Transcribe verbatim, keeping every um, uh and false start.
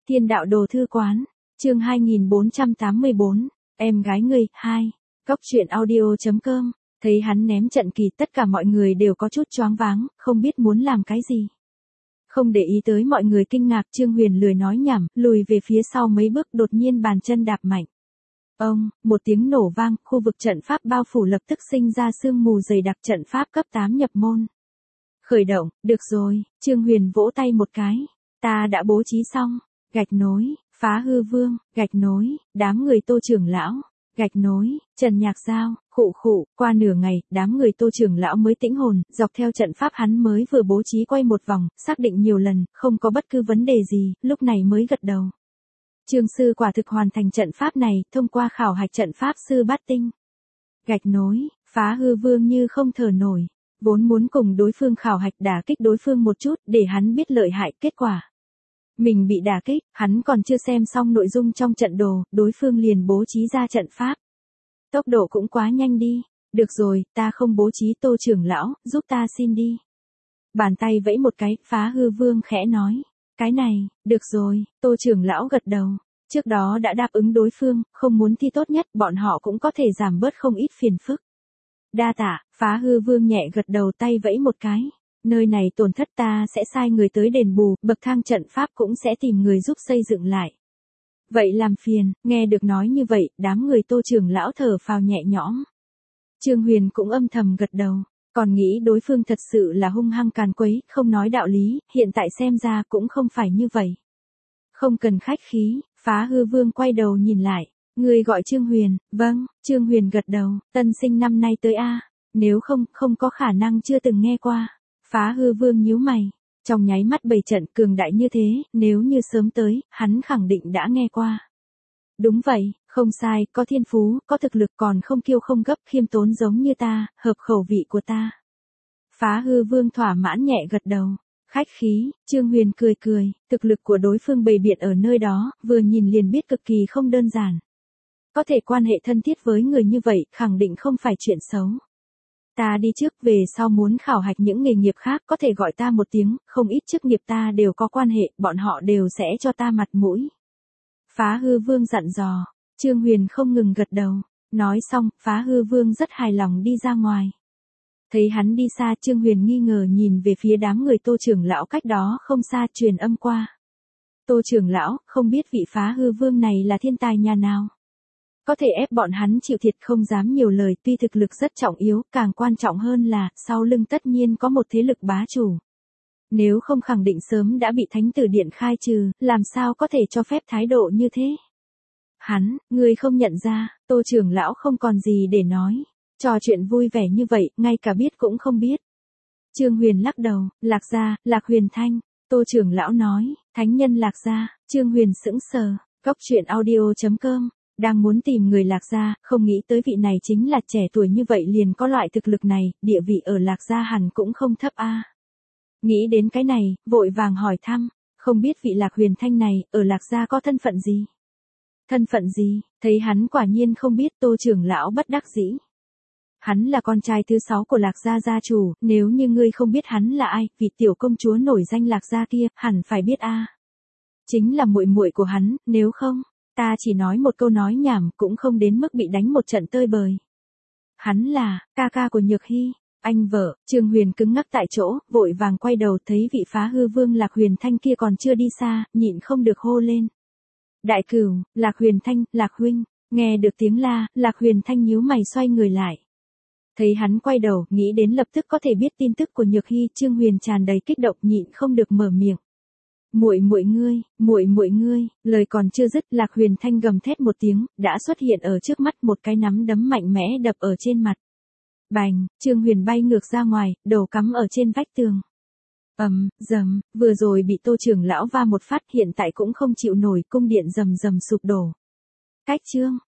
Thiên đạo đồ thư quán, chương hai nghìn bốn trăm tám mươi bốn, em gái ngươi, hai, Cốc truyện audio chấm com, thấy hắn ném trận kỳ tất cả mọi người đều có chút choáng váng, không biết muốn làm cái gì. Không để ý tới mọi người kinh ngạc, Trương Huyền lười nói nhảm, lùi về phía sau mấy bước, đột nhiên bàn chân đạp mạnh. Ông, một tiếng nổ vang, khu vực trận pháp bao phủ lập tức sinh ra sương mù dày đặc, trận pháp cấp tám nhập môn. Khởi động, được rồi, Trương Huyền vỗ tay một cái. Ta đã bố trí xong, gạch nối, phá hư vương, gạch nối, đám người Tô trưởng lão, gạch nối, Trần Nhạc Giao, khụ khụ, qua nửa ngày, đám người Tô trưởng lão mới tĩnh hồn, dọc theo trận pháp hắn mới vừa bố trí quay một vòng, xác định nhiều lần, không có bất cứ vấn đề gì, lúc này mới gật đầu. Trương sư quả thực hoàn thành trận pháp này, thông qua khảo hạch trận pháp sư bát tinh. Gạch nối, phá hư vương như không thở nổi, vốn muốn cùng đối phương khảo hạch đả kích đối phương một chút, để hắn biết lợi hại, kết quả. Mình bị đả kích, hắn còn chưa xem xong nội dung trong trận đồ, đối phương liền bố trí ra trận pháp. Tốc độ cũng quá nhanh đi, được rồi, ta không bố trí, Tô trưởng lão, giúp ta xin đi. Bàn tay vẫy một cái, phá hư vương khẽ nói. Cái này, được rồi, Tô trưởng lão gật đầu. Trước đó đã đáp ứng đối phương, không muốn thi tốt nhất, bọn họ cũng có thể giảm bớt không ít phiền phức. Đa tạ, phá hư vương nhẹ gật đầu, tay vẫy một cái. Nơi này tổn thất ta sẽ sai người tới đền bù, bậc thang trận pháp cũng sẽ tìm người giúp xây dựng lại. Vậy làm phiền, nghe được nói như vậy, đám người Tô trưởng lão thở phào nhẹ nhõm. Trương Huyền cũng âm thầm gật đầu. Còn nghĩ đối phương thật sự là hung hăng càn quấy, không nói đạo lý, hiện tại xem ra cũng không phải như vậy. Không cần khách khí, phá hư vương quay đầu nhìn lại, người gọi Trương Huyền, vâng, Trương Huyền gật đầu, tân sinh năm nay tới A, nếu không, không có khả năng chưa từng nghe qua. Phá hư vương nhíu mày, trong nháy mắt bày trận cường đại như thế, nếu như sớm tới, hắn khẳng định đã nghe qua. Đúng vậy, không sai, có thiên phú, có thực lực, còn không kiêu không gấp, khiêm tốn giống như ta, hợp khẩu vị của ta. Phá hư vương thỏa mãn nhẹ gật đầu. Khách khí, Trương Huyền cười cười, thực lực của đối phương bày biện ở nơi đó, vừa nhìn liền biết cực kỳ không đơn giản. Có thể quan hệ thân thiết với người như vậy, khẳng định không phải chuyện xấu. Ta đi trước, về sau muốn khảo hạch những nghề nghiệp khác, có thể gọi ta một tiếng, không ít chức nghiệp ta đều có quan hệ, bọn họ đều sẽ cho ta mặt mũi. Phá hư vương dặn dò, Trương Huyền không ngừng gật đầu, nói xong, phá hư vương rất hài lòng đi ra ngoài. Thấy hắn đi xa, Trương Huyền nghi ngờ nhìn về phía đám người Tô trưởng lão cách đó không xa, truyền âm qua. Tô trưởng lão, không biết vị phá hư vương này là thiên tài nhà nào? Có thể ép bọn hắn chịu thiệt, không dám nhiều lời, tuy thực lực rất trọng yếu, càng quan trọng hơn là, sau lưng tất nhiên có một thế lực bá chủ. Nếu không khẳng định sớm đã bị thánh tử điện khai trừ, làm sao có thể cho phép thái độ như thế? Hắn, người không nhận ra, Tô trưởng lão không còn gì để nói. Trò chuyện vui vẻ như vậy, ngay cả biết cũng không biết. Trương Huyền lắc đầu, Lạc gia, Lạc Huyền Thanh. Tô trưởng lão nói, thánh nhân Lạc gia. Trương Huyền sững sờ, Cốc truyện audio chấm com, đang muốn tìm người Lạc gia, không nghĩ tới vị này chính là trẻ tuổi như vậy liền có loại thực lực này, địa vị ở Lạc gia hẳn cũng không thấp a. Nghĩ đến cái này, vội vàng hỏi thăm, không biết vị Lạc Huyền Thanh này, ở Lạc gia có thân phận gì? Thân phận gì? Thấy hắn quả nhiên không biết, Tô trưởng lão bất đắc dĩ. Hắn là con trai thứ sáu của Lạc gia gia chủ, nếu như ngươi không biết hắn là ai, vị tiểu công chúa nổi danh Lạc gia kia, hẳn phải biết a. Chính là muội muội của hắn, nếu không, ta chỉ nói một câu nói nhảm, cũng không đến mức bị đánh một trận tơi bời. Hắn là ca ca của Nhược Hy, anh vợ. Trương Huyền cứng ngắc tại chỗ, vội vàng quay đầu, thấy vị phá hư vương Lạc Huyền Thanh kia còn chưa đi xa, nhịn không được hô lên. Đại cửu, Lạc Huyền Thanh, Lạc huynh. Nghe được tiếng la, Lạc Huyền Thanh nhíu mày xoay người lại. Thấy hắn quay đầu, nghĩ đến lập tức có thể biết tin tức của Nhược Hy, Trương Huyền tràn đầy kích động, nhịn không được mở miệng. Muội muội ngươi, muội muội ngươi, lời còn chưa dứt, Lạc Huyền Thanh gầm thét một tiếng, đã xuất hiện ở trước mắt, một cái nắm đấm mạnh mẽ đập ở trên mặt. Bành, Trương Huyền bay ngược ra ngoài, đầu cắm ở trên vách tường. Ầm, rầm, vừa rồi bị Tô trưởng lão va một phát, hiện tại cũng không chịu nổi, cung điện rầm rầm sụp đổ. Cách chương